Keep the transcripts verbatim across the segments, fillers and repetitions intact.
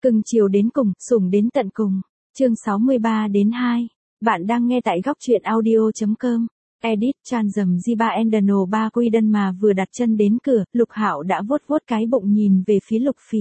Cưng chiều đến cùng, sủng đến tận cùng. Chương sáu mươi ba đến hai. Bạn đang nghe tại góc truyện audio chấm com. Edit Chan dầm Ziba Endano ba Quy Đân mà vừa đặt chân đến cửa, Lục Hạo đã vuốt vuốt cái bụng nhìn về phía Lục Phỉ.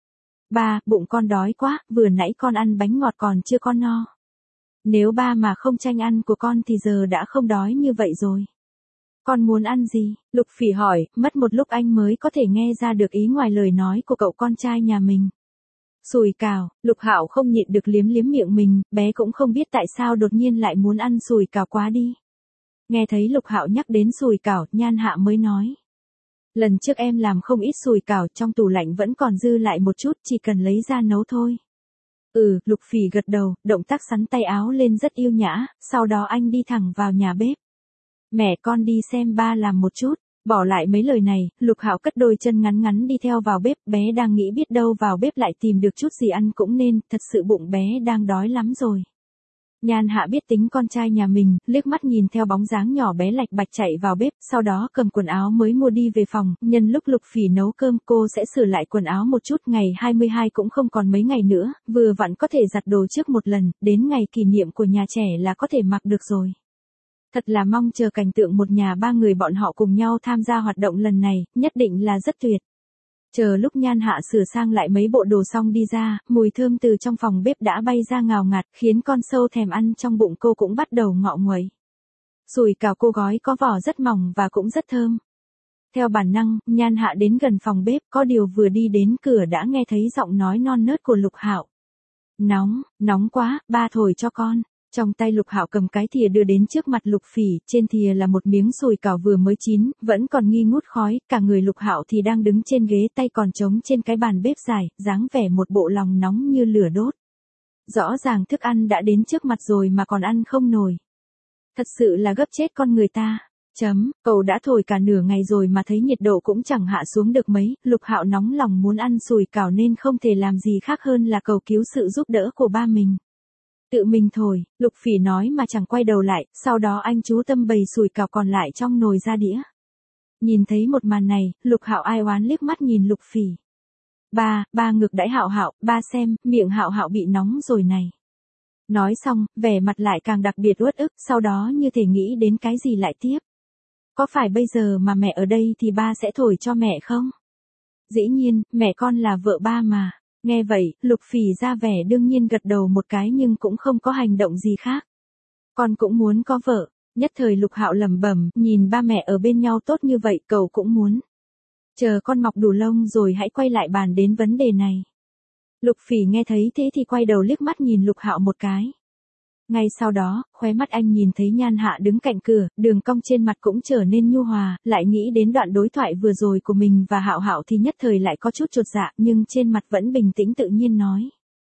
Ba, bụng con đói quá, vừa nãy con ăn bánh ngọt còn chưa con no. Nếu ba mà không tranh ăn của con thì giờ đã không đói như vậy rồi. Con muốn ăn gì? Lục Phỉ hỏi, mất một lúc anh mới có thể nghe ra được ý ngoài lời nói của cậu con trai nhà mình. Sùi cảo, Lục Hạo không nhịn được liếm liếm miệng mình, bé cũng không biết tại sao đột nhiên lại muốn ăn sùi cảo quá đi. Nghe thấy Lục Hạo nhắc đến sùi cảo, Nhan Hạ mới nói. Lần trước em làm không ít sùi cảo, trong tủ lạnh vẫn còn dư lại một chút, chỉ cần lấy ra nấu thôi. Ừ, Lục Phỉ gật đầu, động tác xắn tay áo lên rất yêu nhã, sau đó anh đi thẳng vào nhà bếp. Mẹ con đi xem ba làm một chút. Bỏ lại mấy lời này, Lục Hạo cất đôi chân ngắn ngắn đi theo vào bếp, bé đang nghĩ biết đâu vào bếp lại tìm được chút gì ăn cũng nên, thật sự bụng bé đang đói lắm rồi. Nhan Hạ biết tính con trai nhà mình, liếc mắt nhìn theo bóng dáng nhỏ bé lạch bạch chạy vào bếp, sau đó cầm quần áo mới mua đi về phòng, nhân lúc Lục Phỉ nấu cơm cô sẽ sửa lại quần áo một chút, ngày hai mươi hai cũng không còn mấy ngày nữa, vừa vặn có thể giặt đồ trước một lần, đến ngày kỷ niệm của nhà trẻ là có thể mặc được rồi. Thật là mong chờ cảnh tượng một nhà ba người bọn họ cùng nhau tham gia hoạt động lần này, nhất định là rất tuyệt. Chờ lúc Nhan Hạ sửa sang lại mấy bộ đồ xong đi ra, mùi thơm từ trong phòng bếp đã bay ra ngào ngạt, khiến con sâu thèm ăn trong bụng cô cũng bắt đầu ngọ nguậy. Sùi cảo cô gói có vỏ rất mỏng và cũng rất thơm. Theo bản năng, Nhan Hạ đến gần phòng bếp, có điều vừa đi đến cửa đã nghe thấy giọng nói non nớt của Lục Hạo. Nóng, nóng quá, ba thổi cho con. Trong tay Lục Hạo cầm cái thìa đưa đến trước mặt Lục Phỉ, trên thìa là một miếng sùi cảo vừa mới chín, vẫn còn nghi ngút khói, cả người Lục Hạo thì đang đứng trên ghế, tay còn trống trên cái bàn bếp dài, dáng vẻ một bộ lòng nóng như lửa đốt. Rõ ràng thức ăn đã đến trước mặt rồi mà còn ăn không nổi. Thật sự là gấp chết con người ta. Chấm, cậu đã thổi cả nửa ngày rồi mà thấy nhiệt độ cũng chẳng hạ xuống được mấy, Lục Hạo nóng lòng muốn ăn sùi cảo nên không thể làm gì khác hơn là cầu cứu sự giúp đỡ của ba mình. Tự mình thổi, Lục Phỉ nói mà chẳng quay đầu lại, sau đó anh chú tâm bày sùi cảo còn lại trong nồi ra đĩa. Nhìn thấy một màn này, Lục Hạo ai oán liếc mắt nhìn Lục Phỉ. Ba, ba ngược đãi Hạo Hạo, ba xem, miệng Hạo Hạo bị nóng rồi này. Nói xong, vẻ mặt lại càng đặc biệt uất ức, sau đó như thể nghĩ đến cái gì lại tiếp. Có phải bây giờ mà mẹ ở đây thì ba sẽ thổi cho mẹ không? Dĩ nhiên, mẹ con là vợ ba mà. Nghe vậy, Lục Phỉ ra vẻ đương nhiên gật đầu một cái nhưng cũng không có hành động gì khác. Con cũng muốn có vợ. Nhất thời Lục Hạo lẩm bẩm, nhìn ba mẹ ở bên nhau tốt như vậy, cậu cũng muốn. Chờ con mọc đủ lông rồi hãy quay lại bàn đến vấn đề này. Lục Phỉ nghe thấy thế thì quay đầu liếc mắt nhìn Lục Hạo một cái. Ngay sau đó, khóe mắt anh nhìn thấy Nhan Hạ đứng cạnh cửa, đường cong trên mặt cũng trở nên nhu hòa, lại nghĩ đến đoạn đối thoại vừa rồi của mình và Hạo Hạo thì nhất thời lại có chút chột dạ, nhưng trên mặt vẫn bình tĩnh tự nhiên nói.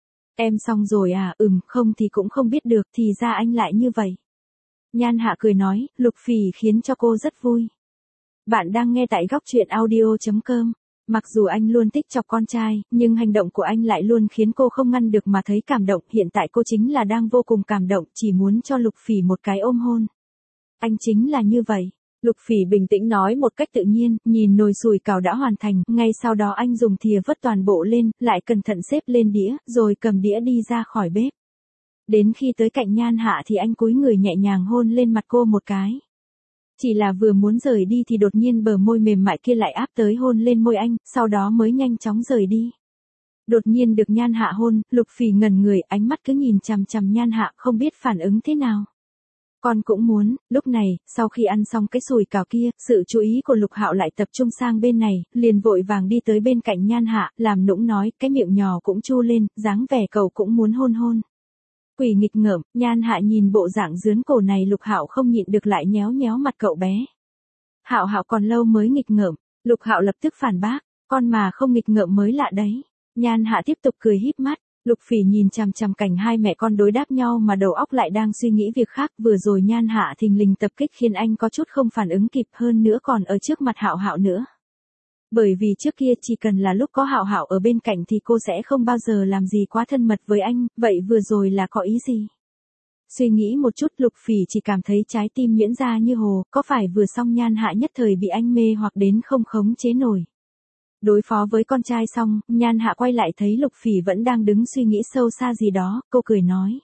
Em xong rồi à, ừm, không thì cũng không biết được, thì ra anh lại như vậy. Nhan Hạ cười nói, Lục Phỉ khiến cho cô rất vui. Bạn đang nghe tại góc truyện audio chấm com. Mặc dù anh luôn thích chọc con trai, nhưng hành động của anh lại luôn khiến cô không ngăn được mà thấy cảm động. Hiện tại cô chính là đang vô cùng cảm động, chỉ muốn cho Lục Phỉ một cái ôm hôn. Anh chính là như vậy. Lục Phỉ bình tĩnh nói một cách tự nhiên, nhìn nồi sùi cảo đã hoàn thành, ngay sau đó anh dùng thìa vớt toàn bộ lên, lại cẩn thận xếp lên đĩa, rồi cầm đĩa đi ra khỏi bếp. Đến khi tới cạnh Nhan Hạ thì anh cúi người nhẹ nhàng hôn lên mặt cô một cái. Chỉ là vừa muốn rời đi thì đột nhiên bờ môi mềm mại kia lại áp tới hôn lên môi anh, sau đó mới nhanh chóng rời đi. Đột nhiên được Nhan Hạ hôn, Lục Phỉ ngẩn người, ánh mắt cứ nhìn chằm chằm Nhan Hạ không biết phản ứng thế nào. Con cũng muốn. Lúc này, sau khi ăn xong cái sùi cảo kia, sự chú ý của Lục Hạo lại tập trung sang bên này, liền vội vàng đi tới bên cạnh Nhan Hạ, làm nũng nói, cái miệng nhỏ cũng chu lên, dáng vẻ cậu cũng muốn hôn hôn. Quỷ nghịch ngợm, Nhan Hạ nhìn bộ dạng dướn cổ này, Lục Hạo không nhịn được lại nhéo nhéo mặt cậu bé. Hạo Hạo còn lâu mới nghịch ngợm. Lục Hạo lập tức phản bác, con mà không nghịch ngợm mới lạ đấy. Nhan Hạ tiếp tục cười híp mắt. Lục Phỉ nhìn chằm chằm cảnh hai mẹ con đối đáp nhau mà đầu óc lại đang suy nghĩ việc khác, vừa rồi Nhan Hạ thình lình tập kích khiến anh có chút không phản ứng kịp, hơn nữa còn ở trước mặt Hạo Hạo nữa. Bởi vì trước kia chỉ cần là lúc có Hạo Hạo ở bên cạnh thì cô sẽ không bao giờ làm gì quá thân mật với anh, vậy vừa rồi là có ý gì? Suy nghĩ một chút, Lục Phỉ chỉ cảm thấy trái tim nhuyễn ra như hồ, có phải vừa xong Nhan Hạ nhất thời bị anh mê hoặc đến không khống chế nổi. Đối phó với con trai xong, Nhan Hạ quay lại thấy Lục Phỉ vẫn đang đứng suy nghĩ sâu xa gì đó, cô cười nói.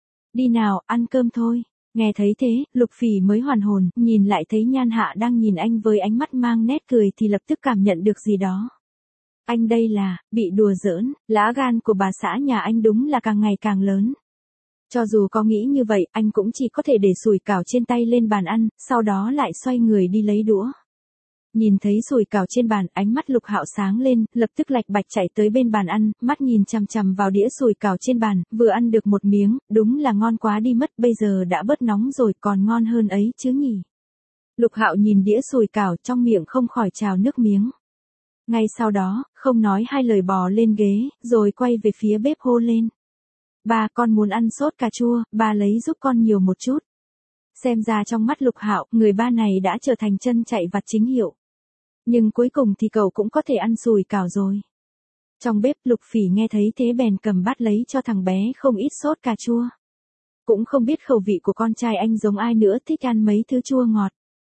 Đi nào, ăn cơm thôi. Nghe thấy thế, Lục Phỉ mới hoàn hồn, nhìn lại thấy Nhan Hạ đang nhìn anh với ánh mắt mang nét cười thì lập tức cảm nhận được gì đó. Anh đây là, bị đùa giỡn, lá gan của bà xã nhà anh đúng là càng ngày càng lớn. Cho dù có nghĩ như vậy, anh cũng chỉ có thể để sủi cảo trên tay lên bàn ăn, sau đó lại xoay người đi lấy đũa. Nhìn thấy sủi cảo trên bàn, ánh mắt Lục Hạo sáng lên, lập tức lạch bạch chạy tới bên bàn ăn, mắt nhìn chằm chằm vào đĩa sủi cảo trên bàn, vừa ăn được một miếng, đúng là ngon quá đi mất, bây giờ đã bớt nóng rồi, còn ngon hơn ấy chứ nhỉ. Lục Hạo nhìn đĩa sủi cảo trong miệng không khỏi trào nước miếng. Ngay sau đó, không nói hai lời bò lên ghế, rồi quay về phía bếp hô lên. Ba, con muốn ăn sốt cà chua, ba lấy giúp con nhiều một chút. Xem ra trong mắt Lục Hạo, người ba này đã trở thành chân chạy vặt chính hiệu. Nhưng cuối cùng thì cậu cũng có thể ăn sủi cảo rồi. Trong bếp Lục Phỉ nghe thấy thế bèn cầm bát lấy cho thằng bé không ít sốt cà chua. Cũng không biết khẩu vị của con trai anh giống ai nữa, thích ăn mấy thứ chua ngọt.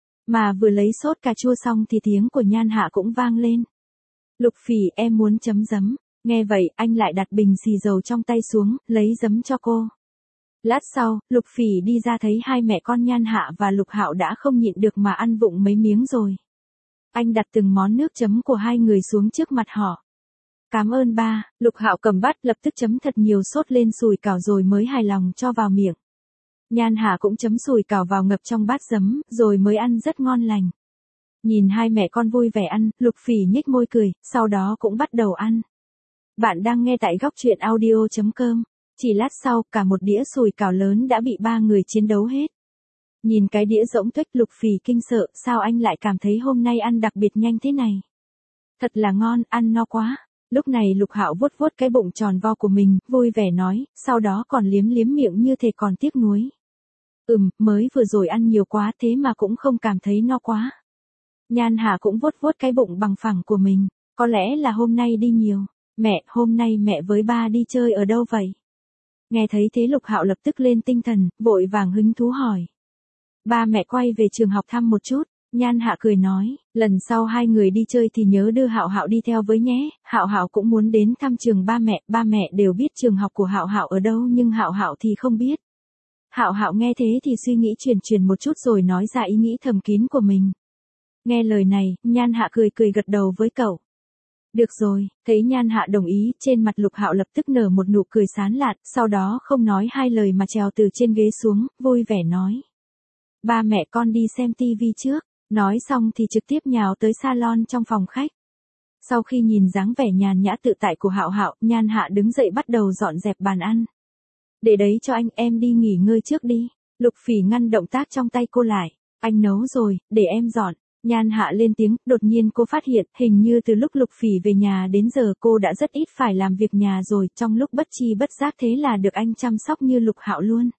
Mà vừa lấy sốt cà chua xong thì tiếng của Nhan Hạ cũng vang lên. Lục Phỉ, em muốn chấm giấm. Nghe vậy, anh lại đặt bình xì dầu trong tay xuống, lấy giấm cho cô. Lát sau, Lục Phỉ đi ra thấy hai mẹ con Nhan Hạ và Lục Hạo đã không nhịn được mà ăn vụng mấy miếng rồi. Anh đặt từng món nước chấm của hai người xuống trước mặt họ. Cảm ơn ba, Lục Hạo cầm bát lập tức chấm thật nhiều sốt lên sủi cảo rồi mới hài lòng cho vào miệng. Nhan Hạ cũng chấm sủi cảo vào ngập trong bát giấm, rồi mới ăn rất ngon lành. Nhìn hai mẹ con vui vẻ ăn, Lục Phỉ nhếch môi cười, sau đó cũng bắt đầu ăn. Bạn đang nghe tại góc truyện audio chấm com. Chỉ lát sau, cả một đĩa sủi cảo lớn đã bị ba người chiến đấu hết. Nhìn cái đĩa rỗng tuếch, Lục Phỉ kinh sợ, sao anh lại cảm thấy hôm nay ăn đặc biệt nhanh thế này? Thật là ngon, ăn no quá. Lúc này Lục Hạo vuốt vuốt cái bụng tròn vo của mình, vui vẻ nói, sau đó còn liếm liếm miệng như thể còn tiếc nuối. Ừm, mới vừa rồi ăn nhiều quá thế mà cũng không cảm thấy no quá. Nhan Hạ cũng vuốt vuốt cái bụng bằng phẳng của mình, có lẽ là hôm nay đi nhiều. Mẹ, hôm nay mẹ với ba đi chơi ở đâu vậy? Nghe thấy thế Lục Hạo lập tức lên tinh thần, vội vàng hứng thú hỏi. Ba mẹ quay về trường học thăm một chút. Nhan Hạ cười nói, lần sau hai người đi chơi thì nhớ đưa Hạo Hạo đi theo với nhé. Hạo Hạo cũng muốn đến thăm trường ba mẹ, ba mẹ đều biết trường học của Hạo Hạo ở đâu nhưng Hạo Hạo thì không biết. Hạo Hạo nghe thế thì suy nghĩ chuyển chuyển một chút rồi nói ra ý nghĩ thầm kín của mình. Nghe lời này, Nhan Hạ cười cười gật đầu với cậu. Được rồi, thấy Nhan Hạ đồng ý, trên mặt Lục Hạo lập tức nở một nụ cười sán lạn, sau đó không nói hai lời mà trèo từ trên ghế xuống, vui vẻ nói. Ba mẹ con đi xem tivi trước, nói xong thì trực tiếp nhào tới salon trong phòng khách. Sau khi nhìn dáng vẻ nhàn nhã tự tại của Hạo Hạo, Nhan Hạ đứng dậy bắt đầu dọn dẹp bàn ăn. Để đấy cho anh, em đi nghỉ ngơi trước đi. Lục Phỉ ngăn động tác trong tay cô lại. Anh nấu rồi, để em dọn. Nhan Hạ lên tiếng, đột nhiên cô phát hiện, hình như từ lúc Lục Phỉ về nhà đến giờ cô đã rất ít phải làm việc nhà rồi, trong lúc bất chi bất giác thế là được anh chăm sóc như Lục Hạo luôn.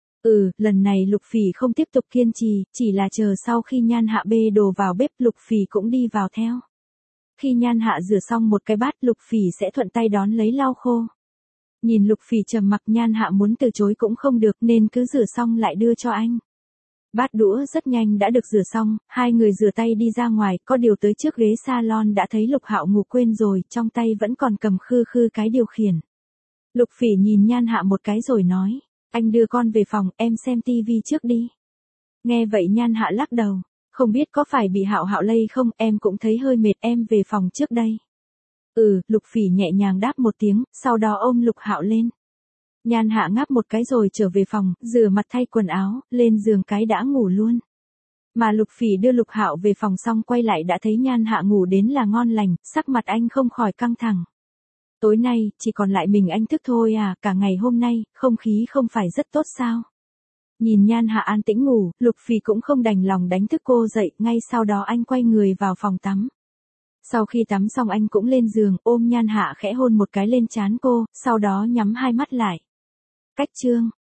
Ừ, lần này Lục Phỉ không tiếp tục kiên trì, chỉ là chờ sau khi Nhan Hạ bê đồ vào bếp, Lục Phỉ cũng đi vào theo. Khi Nhan Hạ rửa xong một cái bát, Lục Phỉ sẽ thuận tay đón lấy lau khô. Nhìn Lục Phỉ trầm mặc, Nhan Hạ muốn từ chối cũng không được nên cứ rửa xong lại đưa cho anh. Bát đũa rất nhanh đã được rửa xong, hai người rửa tay đi ra ngoài, có điều tới trước ghế salon đã thấy Lục Hạo ngủ quên rồi, trong tay vẫn còn cầm khư khư cái điều khiển. Lục Phỉ nhìn Nhan Hạ một cái rồi nói, anh đưa con về phòng, em xem tivi trước đi. Nghe vậy Nhan Hạ lắc đầu, không biết có phải bị Hạo Hạo lây không, em cũng thấy hơi mệt, em về phòng trước đây. Ừ, Lục Phỉ nhẹ nhàng đáp một tiếng, sau đó ôm Lục Hạo lên. Nhan Hạ ngáp một cái rồi trở về phòng, rửa mặt thay quần áo, lên giường cái đã ngủ luôn. Mà Lục Phỉ đưa Lục Hạo về phòng xong quay lại đã thấy Nhan Hạ ngủ đến là ngon lành, sắc mặt anh không khỏi căng thẳng. Tối nay, chỉ còn lại mình anh thức thôi à, cả ngày hôm nay, không khí không phải rất tốt sao? Nhìn Nhan Hạ an tĩnh ngủ, Lục Phỉ cũng không đành lòng đánh thức cô dậy, ngay sau đó anh quay người vào phòng tắm. Sau khi tắm xong anh cũng lên giường, ôm Nhan Hạ khẽ hôn một cái lên trán cô, sau đó nhắm hai mắt lại. Cách chương